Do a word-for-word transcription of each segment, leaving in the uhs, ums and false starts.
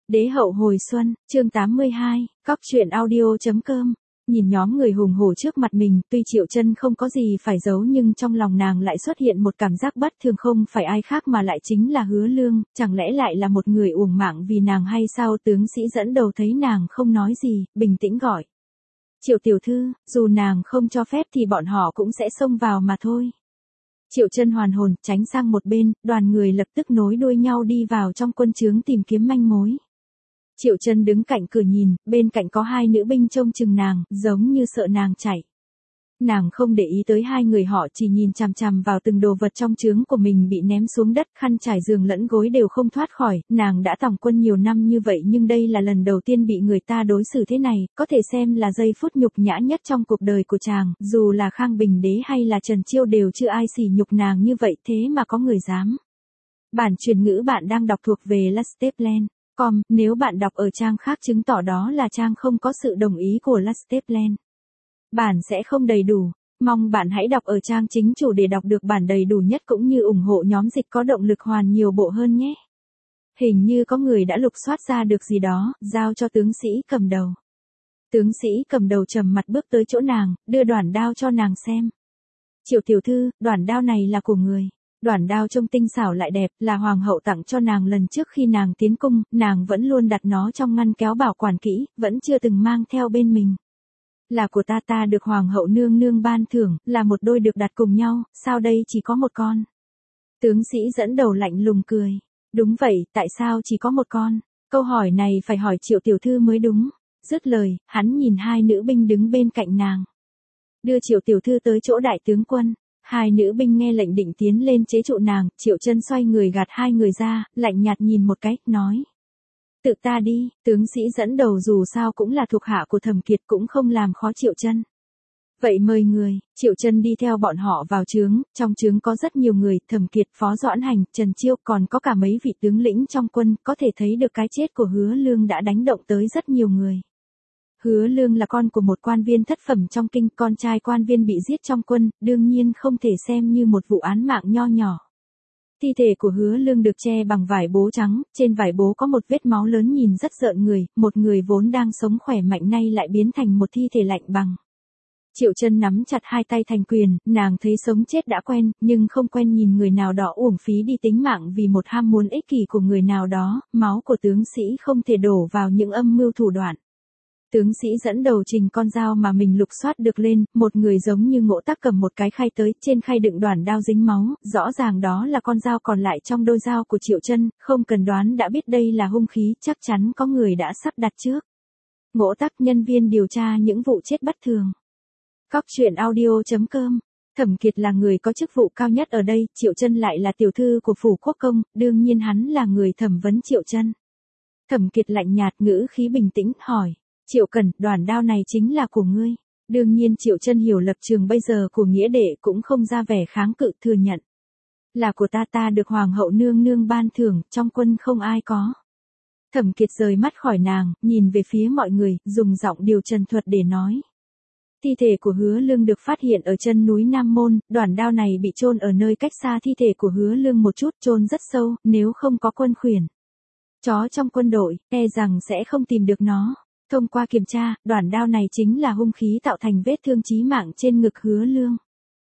Đế hậu hồi xuân, chương tám mươi hai, cóc truyện audio.com. Nhìn nhóm người hùng hổ trước mặt mình, tuy Triệu Chân không có gì phải giấu nhưng trong lòng nàng lại xuất hiện một cảm giác bất thường, không phải ai khác mà lại chính là Hứa Lương, chẳng lẽ lại là một người uổng mạng vì nàng hay sao? Tướng sĩ dẫn đầu thấy nàng không nói gì, bình tĩnh gọi. Triệu tiểu thư, dù nàng không cho phép thì bọn họ cũng sẽ xông vào mà thôi. Triệu Chân hoàn hồn, tránh sang một bên, đoàn người lập tức nối đuôi nhau đi vào trong quân trướng tìm kiếm manh mối. Triệu Chân đứng cạnh cửa nhìn, bên cạnh có hai nữ binh trông chừng nàng, giống như sợ nàng chạy. Nàng không để ý tới hai người họ, chỉ nhìn chằm chằm vào từng đồ vật trong trướng của mình bị ném xuống đất, khăn trải giường lẫn gối đều không thoát khỏi. Nàng đã tòng quân nhiều năm như vậy nhưng đây là lần đầu tiên bị người ta đối xử thế này, có thể xem là giây phút nhục nhã nhất trong cuộc đời của chàng, dù là Khang Bình Đế hay là Trần Chiêu đều chưa ai sỉ nhục nàng như vậy, thế mà có người dám. Bản truyền ngữ bạn đang đọc thuộc về Lasteplan. Com, nếu bạn đọc ở trang khác chứng tỏ đó là trang không có sự đồng ý của Lasteplan. Bản sẽ không đầy đủ. Mong bạn hãy đọc ở trang chính chủ để đọc được bản đầy đủ nhất cũng như ủng hộ nhóm dịch có động lực hoàn nhiều bộ hơn nhé. Hình như có người đã lục soát ra được gì đó, giao cho tướng sĩ cầm đầu. Tướng sĩ cầm đầu trầm mặt bước tới chỗ nàng, đưa đoản đao cho nàng xem. Triệu tiểu thư, đoản đao này là của người. Đoản đao trông tinh xảo lại đẹp, là hoàng hậu tặng cho nàng lần trước khi nàng tiến cung, nàng vẫn luôn đặt nó trong ngăn kéo bảo quản kỹ, vẫn chưa từng mang theo bên mình. Là của ta, ta được hoàng hậu nương nương ban thưởng, là một đôi được đặt cùng nhau, sao đây chỉ có một con? Tướng sĩ dẫn đầu lạnh lùng cười. Đúng vậy, tại sao chỉ có một con? Câu hỏi này phải hỏi Triệu tiểu thư mới đúng. Dứt lời, hắn nhìn hai nữ binh đứng bên cạnh nàng. Đưa Triệu tiểu thư tới chỗ đại tướng quân. Hai nữ binh nghe lệnh định tiến lên chế trụ nàng, Triệu Chân xoay người gạt hai người ra, lạnh nhạt nhìn một cái, nói. Tự ta đi, tướng sĩ dẫn đầu dù sao cũng là thuộc hạ của Thẩm Kiệt cũng không làm khó Triệu Chân. Vậy mời người, Triệu Chân đi theo bọn họ vào trướng, trong trướng có rất nhiều người, Thẩm Kiệt, Phó Doãn Hành, Trần Chiêu, còn có cả mấy vị tướng lĩnh trong quân, có thể thấy được cái chết của Hứa Lương đã đánh động tới rất nhiều người. Hứa Lương là con của một quan viên thất phẩm trong kinh, con trai quan viên bị giết trong quân, đương nhiên không thể xem như một vụ án mạng nho nhỏ. Thi thể của Hứa Lương được che bằng vải bố trắng, trên vải bố có một vết máu lớn nhìn rất rợn người, một người vốn đang sống khỏe mạnh nay lại biến thành một thi thể lạnh bằng. Triệu Chân nắm chặt hai tay thành quyền, nàng thấy sống chết đã quen, nhưng không quen nhìn người nào đó uổng phí đi tính mạng vì một ham muốn ích kỷ của người nào đó, máu của tướng sĩ không thể đổ vào những âm mưu thủ đoạn. Tướng sĩ dẫn đầu trình con dao mà mình lục soát được lên, một người giống như Ngỗ Tắc cầm một cái khay tới, trên khay đựng đoản đao dính máu, rõ ràng đó là con dao còn lại trong đôi dao của Triệu Chân, không cần đoán đã biết đây là hung khí, chắc chắn có người đã sắp đặt trước. Ngỗ Tắc, nhân viên điều tra những vụ chết bất thường. Cóc truyện audio.com. Thẩm Kiệt là người có chức vụ cao nhất ở đây, Triệu Chân lại là tiểu thư của phủ quốc công, đương nhiên hắn là người thẩm vấn Triệu Chân. Thẩm Kiệt lạnh nhạt, ngữ khí bình tĩnh, hỏi. Triệu Cần, đoản đao này chính là của ngươi. Đương nhiên Triệu Chân hiểu lập trường bây giờ của nghĩa đệ cũng không ra vẻ kháng cự, thừa nhận. Là của ta, ta được hoàng hậu nương nương ban thưởng, trong quân không ai có. Thẩm Kiệt rời mắt khỏi nàng, nhìn về phía mọi người, dùng giọng điều trần thuật để nói. Thi thể của Hứa Lương được phát hiện ở chân núi Nam Môn, đoản đao này bị chôn ở nơi cách xa thi thể của Hứa Lương một chút, chôn rất sâu, nếu không có quân khuyển. Chó trong quân đội, e rằng sẽ không tìm được nó. Thông qua kiểm tra, đoản đao này chính là hung khí tạo thành vết thương chí mạng trên ngực Hứa Lương.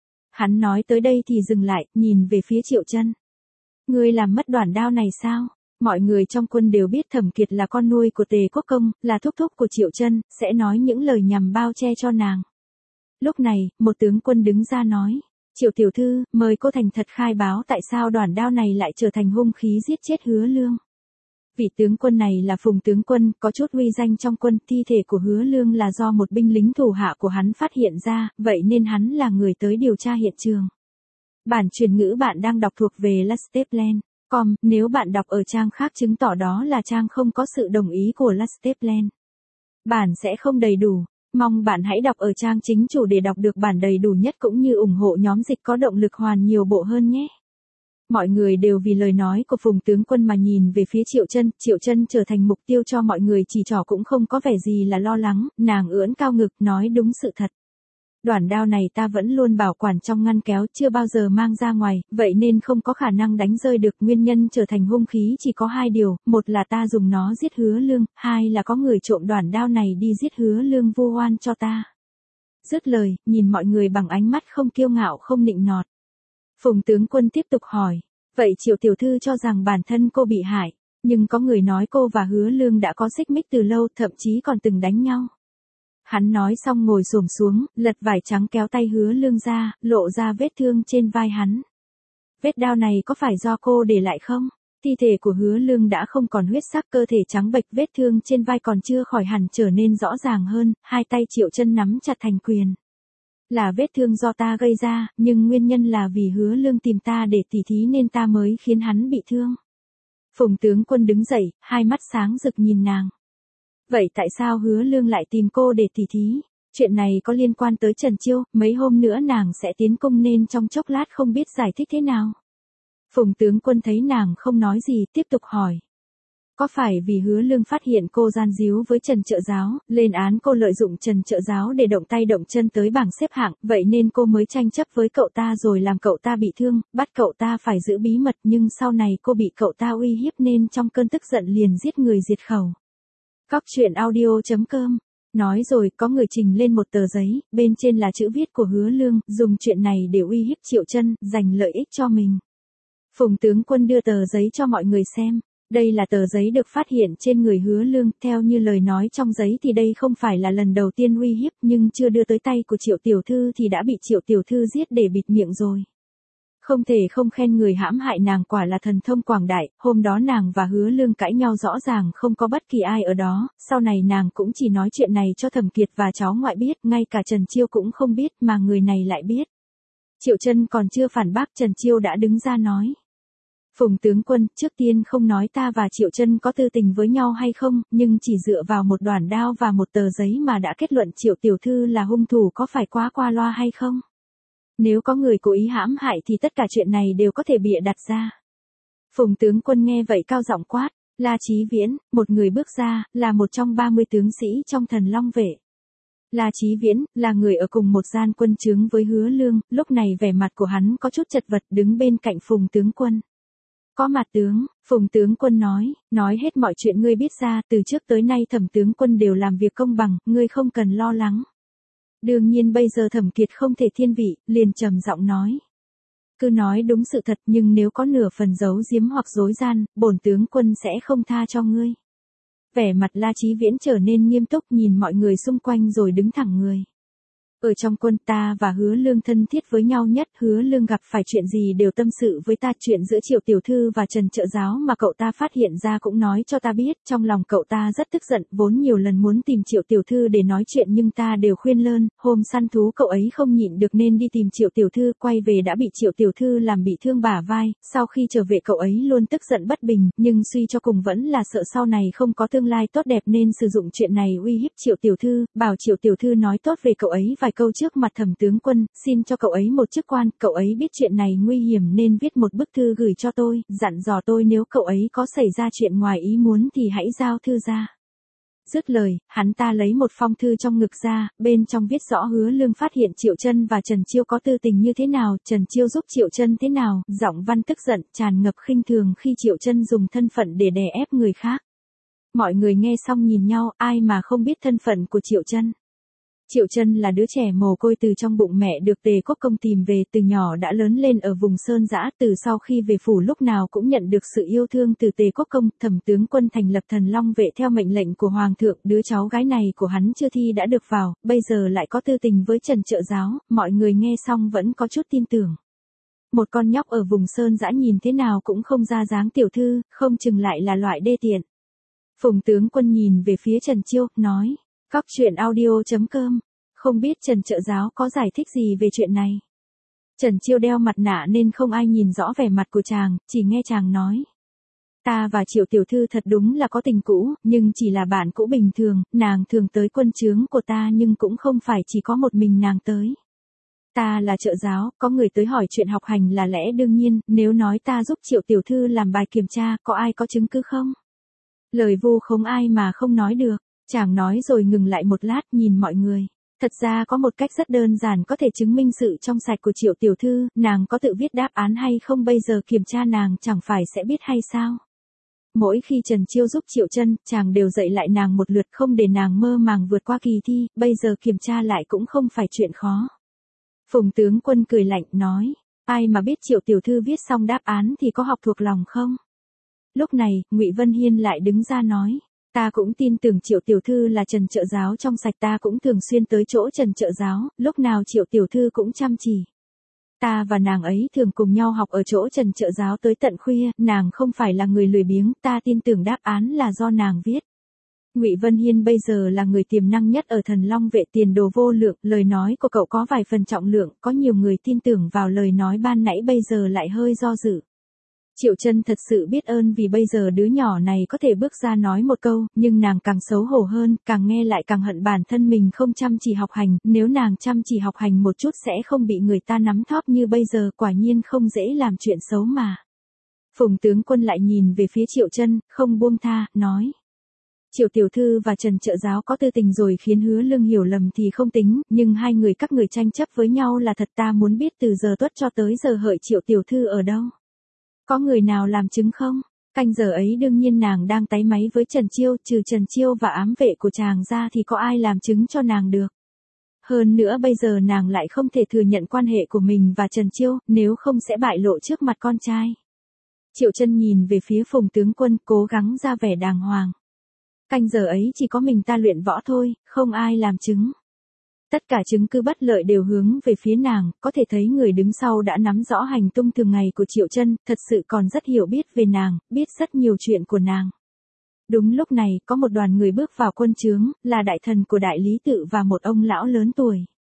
Hắn nói tới đây thì dừng lại, nhìn về phía Triệu Chân. Ngươi làm mất đoản đao này sao? Mọi người trong quân đều biết Thẩm Kiệt là con nuôi của Tề Quốc Công, là thúc thúc của Triệu Chân, sẽ nói những lời nhằm bao che cho nàng. Lúc này, một tướng quân đứng ra nói. Triệu tiểu thư, mời cô thành thật khai báo tại sao đoản đao này lại trở thành hung khí giết chết Hứa Lương. Vị tướng quân này là Phùng tướng quân, có chút uy danh trong quân, thi thể của Hứa Lương là do một binh lính thủ hạ của hắn phát hiện ra, vậy nên hắn là người tới điều tra hiện trường. Bản truyền ngữ bạn đang đọc thuộc về Lasteplan. Com, nếu bạn đọc ở trang khác chứng tỏ đó là trang không có sự đồng ý của Lasteplan. Bản sẽ không đầy đủ. Mong bạn hãy đọc ở trang chính chủ để đọc được bản đầy đủ nhất cũng như ủng hộ nhóm dịch có động lực hoàn nhiều bộ hơn nhé. Mọi người đều vì lời nói của Phùng tướng quân mà nhìn về phía Triệu Chân, Triệu Chân trở thành mục tiêu cho mọi người chỉ trỏ cũng không có vẻ gì là lo lắng, nàng ưỡn cao ngực nói đúng sự thật. Đoản đao này ta vẫn luôn bảo quản trong ngăn kéo, chưa bao giờ mang ra ngoài, vậy nên không có khả năng đánh rơi được. Nguyên nhân trở thành hung khí chỉ có hai điều, một là ta dùng nó giết Hứa Lương, hai là có người trộm đoản đao này đi giết Hứa Lương vu oan cho ta. Dứt lời, nhìn mọi người bằng ánh mắt không kiêu ngạo không nịnh nọt. Phùng tướng quân tiếp tục hỏi, vậy Triệu tiểu thư cho rằng bản thân cô bị hại, nhưng có người nói cô và Hứa Lương đã có xích mích từ lâu, thậm chí còn từng đánh nhau. Hắn nói xong ngồi xổm xuống, lật vải trắng kéo tay Hứa Lương ra, lộ ra vết thương trên vai hắn. Vết đao này có phải do cô để lại không? Thi thể của Hứa Lương đã không còn huyết sắc, cơ thể trắng bệch, vết thương trên vai còn chưa khỏi hẳn trở nên rõ ràng hơn, hai tay Triệu Chân nắm chặt thành quyền. Là vết thương do ta gây ra, nhưng nguyên nhân là vì Hứa Lương tìm ta để tỉ thí nên ta mới khiến hắn bị thương. Phùng tướng quân đứng dậy, hai mắt sáng rực nhìn nàng. Vậy tại sao Hứa Lương lại tìm cô để tỉ thí? Chuyện này có liên quan tới Trần Chiêu, mấy hôm nữa nàng sẽ tiến cung nên trong chốc lát không biết giải thích thế nào. Phùng tướng quân thấy nàng không nói gì, tiếp tục hỏi. Có phải vì Hứa Lương phát hiện cô gian díu với Trần Trợ Giáo, lên án cô lợi dụng Trần Trợ Giáo để động tay động chân tới bảng xếp hạng, vậy nên cô mới tranh chấp với cậu ta rồi làm cậu ta bị thương, bắt cậu ta phải giữ bí mật, nhưng sau này cô bị cậu ta uy hiếp nên trong cơn tức giận liền giết người diệt khẩu. Cóc truyện audio chấm com. Nói rồi có người trình lên một tờ giấy, bên trên là chữ viết của Hứa Lương, dùng chuyện này để uy hiếp Triệu Chân, giành lợi ích cho mình. Phùng tướng quân đưa tờ giấy cho mọi người xem. Đây là tờ giấy được phát hiện trên người Hứa Lương, theo như lời nói trong giấy thì đây không phải là lần đầu tiên uy hiếp, nhưng chưa đưa tới tay của Triệu tiểu thư thì đã bị Triệu tiểu thư giết để bịt miệng rồi. Không thể không khen người hãm hại nàng quả là thần thông quảng đại, hôm đó nàng và Hứa Lương cãi nhau rõ ràng không có bất kỳ ai ở đó, sau này nàng cũng chỉ nói chuyện này cho Thẩm Kiệt và cháu ngoại biết, ngay cả Trần Chiêu cũng không biết mà người này lại biết. Triệu Chân còn chưa phản bác, Trần Chiêu đã đứng ra nói. Phùng tướng quân, trước tiên không nói ta và Triệu Chân có tư tình với nhau hay không, nhưng chỉ dựa vào một đoản đao và một tờ giấy mà đã kết luận Triệu tiểu thư là hung thủ có phải quá qua loa hay không? Nếu có người cố ý hãm hại thì tất cả chuyện này đều có thể bịa đặt ra. Phùng tướng quân nghe vậy cao giọng quát, La Chí Viễn, một người bước ra, là một trong ba mươi tướng sĩ trong Thần Long vệ. La Chí Viễn, là người ở cùng một gian quân trướng với Hứa Lương, lúc này vẻ mặt của hắn có chút chật vật đứng bên cạnh Phùng tướng quân. Có mặt tướng, Phùng tướng quân nói, nói hết mọi chuyện ngươi biết ra, từ trước tới nay Thẩm tướng quân đều làm việc công bằng, ngươi không cần lo lắng. Đương nhiên bây giờ Thẩm Kiệt không thể thiên vị, liền trầm giọng nói. Cứ nói đúng sự thật, nhưng nếu có nửa phần giấu giếm hoặc dối gian, bổn tướng quân sẽ không tha cho ngươi. Vẻ mặt La Chí Viễn trở nên nghiêm túc nhìn mọi người xung quanh rồi đứng thẳng người. Ở trong quân ta và Hứa Lương thân thiết với nhau nhất, Hứa Lương gặp phải chuyện gì đều tâm sự với ta, chuyện giữa Triệu tiểu thư và Trần Trợ Giáo mà cậu ta phát hiện ra cũng nói cho ta biết, trong lòng cậu ta rất tức giận, vốn nhiều lần muốn tìm Triệu tiểu thư để nói chuyện nhưng ta đều khuyên lơn, hôm săn thú cậu ấy không nhịn được nên đi tìm Triệu tiểu thư, quay về đã bị Triệu tiểu thư làm bị thương bả vai, sau khi trở về cậu ấy luôn tức giận bất bình, nhưng suy cho cùng vẫn là sợ sau này không có tương lai tốt đẹp nên sử dụng chuyện này uy hiếp Triệu tiểu thư, bảo Triệu tiểu thư nói tốt về cậu ấy vài câu trước mặt Thẩm tướng quân, xin cho cậu ấy một chức quan, cậu ấy biết chuyện này nguy hiểm nên viết một bức thư gửi cho tôi, dặn dò tôi nếu cậu ấy có xảy ra chuyện ngoài ý muốn thì hãy giao thư ra. Dứt lời, hắn ta lấy một phong thư trong ngực ra, bên trong viết rõ Hứa Lương phát hiện Triệu Chân và Trần Chiêu có tư tình như thế nào, Trần Chiêu giúp Triệu Chân thế nào, giọng văn tức giận, tràn ngập khinh thường khi Triệu Chân dùng thân phận để đè ép người khác. Mọi người nghe xong nhìn nhau, ai mà không biết thân phận của Triệu Chân. Triệu Chân là đứa trẻ mồ côi từ trong bụng mẹ được Tề Quốc Công tìm về, từ nhỏ đã lớn lên ở vùng sơn dã, từ sau khi về phủ lúc nào cũng nhận được sự yêu thương từ Tề Quốc Công, Thẩm tướng quân thành lập Thần Long vệ theo mệnh lệnh của Hoàng thượng, đứa cháu gái này của hắn chưa thi đã được vào, bây giờ lại có tư tình với Trần Trợ Giáo, mọi người nghe xong vẫn có chút tin tưởng. Một con nhóc ở vùng sơn dã nhìn thế nào cũng không ra dáng tiểu thư, không chừng lại là loại đê tiện. Phùng tướng quân nhìn về phía Trần Chiêu, nói. Cóc truyện audio chấm com. Không biết Trần Trợ Giáo có giải thích gì về chuyện này. Trần Chiêu đeo mặt nạ nên không ai nhìn rõ vẻ mặt của chàng, chỉ nghe chàng nói. Ta và Triệu tiểu thư thật đúng là có tình cũ, nhưng chỉ là bạn cũ bình thường, nàng thường tới quân trướng của ta nhưng cũng không phải chỉ có một mình nàng tới. Ta là trợ giáo, có người tới hỏi chuyện học hành là lẽ đương nhiên, nếu nói ta giúp Triệu tiểu thư làm bài kiểm tra, có ai có chứng cứ không? Lời vu khống ai mà không nói được. Chàng nói rồi ngừng lại một lát nhìn mọi người. Thật ra có một cách rất đơn giản có thể chứng minh sự trong sạch của Triệu tiểu thư, nàng có tự viết đáp án hay không bây giờ kiểm tra nàng chẳng phải sẽ biết hay sao. Mỗi khi Trần Chiêu giúp Triệu Chân, chàng đều dạy lại nàng một lượt không để nàng mơ màng vượt qua kỳ thi, bây giờ kiểm tra lại cũng không phải chuyện khó. Phùng tướng quân cười lạnh nói, ai mà biết Triệu tiểu thư viết xong đáp án thì có học thuộc lòng không? Lúc này, Ngụy Vân Hiên lại đứng ra nói, ta cũng tin tưởng Triệu tiểu thư là Trần trợ giáo trong sạch, ta cũng thường xuyên tới chỗ Trần trợ giáo, lúc nào Triệu tiểu thư cũng chăm chỉ. Ta và nàng ấy thường cùng nhau học ở chỗ Trần trợ giáo tới tận khuya, nàng không phải là người lười biếng, ta tin tưởng đáp án là do nàng viết. Ngụy Vân Hiên bây giờ là người tiềm năng nhất ở Thần Long vệ, tiền đồ vô lượng, lời nói của cậu có vài phần trọng lượng, có nhiều người tin tưởng vào lời nói ban nãy bây giờ lại hơi do dự. Triệu Chân thật sự biết ơn vì bây giờ đứa nhỏ này có thể bước ra nói một câu, nhưng nàng càng xấu hổ hơn, càng nghe lại càng hận bản thân mình không chăm chỉ học hành, nếu nàng chăm chỉ học hành một chút sẽ không bị người ta nắm thóp như bây giờ, quả nhiên không dễ làm chuyện xấu mà. Phùng tướng quân lại nhìn về phía Triệu Chân, không buông tha, nói. Triệu tiểu thư và Trần trợ giáo có tư tình rồi khiến Hứa Lương hiểu lầm thì không tính, nhưng hai người các người tranh chấp với nhau là thật, ta muốn biết từ giờ tuất cho tới giờ hợi Triệu tiểu thư ở đâu. Có người nào làm chứng không? Canh giờ ấy đương nhiên nàng đang táy máy với Trần Chiêu, trừ Trần Chiêu và ám vệ của chàng ra thì có ai làm chứng cho nàng được. Hơn nữa bây giờ nàng lại không thể thừa nhận quan hệ của mình và Trần Chiêu, nếu không sẽ bại lộ trước mặt con trai. Triệu Chân nhìn về phía Phùng tướng quân, cố gắng ra vẻ đàng hoàng. Canh giờ ấy chỉ có mình ta luyện võ thôi, không ai làm chứng. Tất cả chứng cứ bất lợi đều hướng về phía nàng, có thể thấy người đứng sau đã nắm rõ hành tung thường ngày của Triệu Chân, thật sự còn rất hiểu biết về nàng, biết rất nhiều chuyện của nàng. Đúng lúc này, có một đoàn người bước vào quân trướng, là đại thần của Đại Lý Tự và một ông lão lớn tuổi.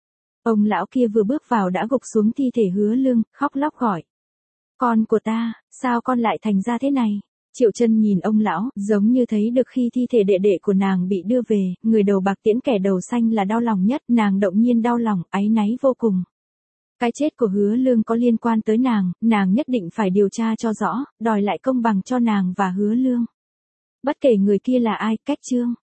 Ông lão kia vừa bước vào đã gục xuống thi thể Hứa Lương, khóc lóc gọi. Con của ta, sao con lại thành ra thế này? Triệu Chân nhìn ông lão, giống như thấy được khi thi thể đệ đệ của nàng bị đưa về, người đầu bạc tiễn kẻ đầu xanh là đau lòng nhất, nàng động nhiên đau lòng, áy náy vô cùng. Cái chết của Hứa Lương có liên quan tới nàng, nàng nhất định phải điều tra cho rõ, đòi lại công bằng cho nàng và Hứa Lương. Bất kể người kia là ai, cách trương.